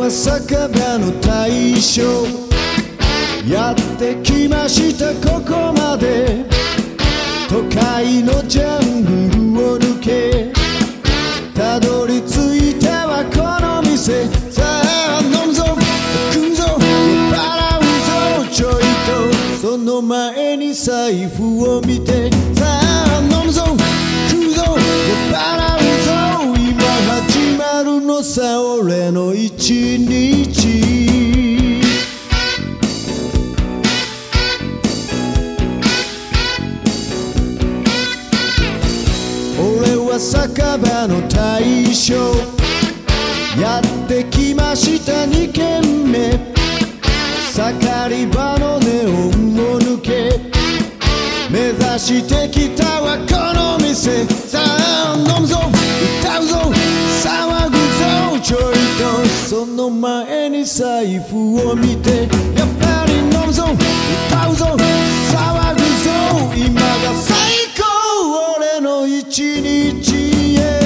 は酒場の大将、やってきましたここまで。都会のジャングルを抜け、たどり着いたはこの店。さあ飲むぞ食うぞ払うぞちょいと、その前に財布を見て。さあ飲むぞ食うぞ払うぞ、今始まるのさ俺の一日。俺は酒場の大将、やってきました2軒目。盛り場のネオンを抜け、目指してきたはこの店。さあ飲むぞ歌うぞ騒ぐぞちょいと、その前に財布を見て。やっぱり飲むぞ歌うぞ騒ぐぞ、今が最高俺の一日へ。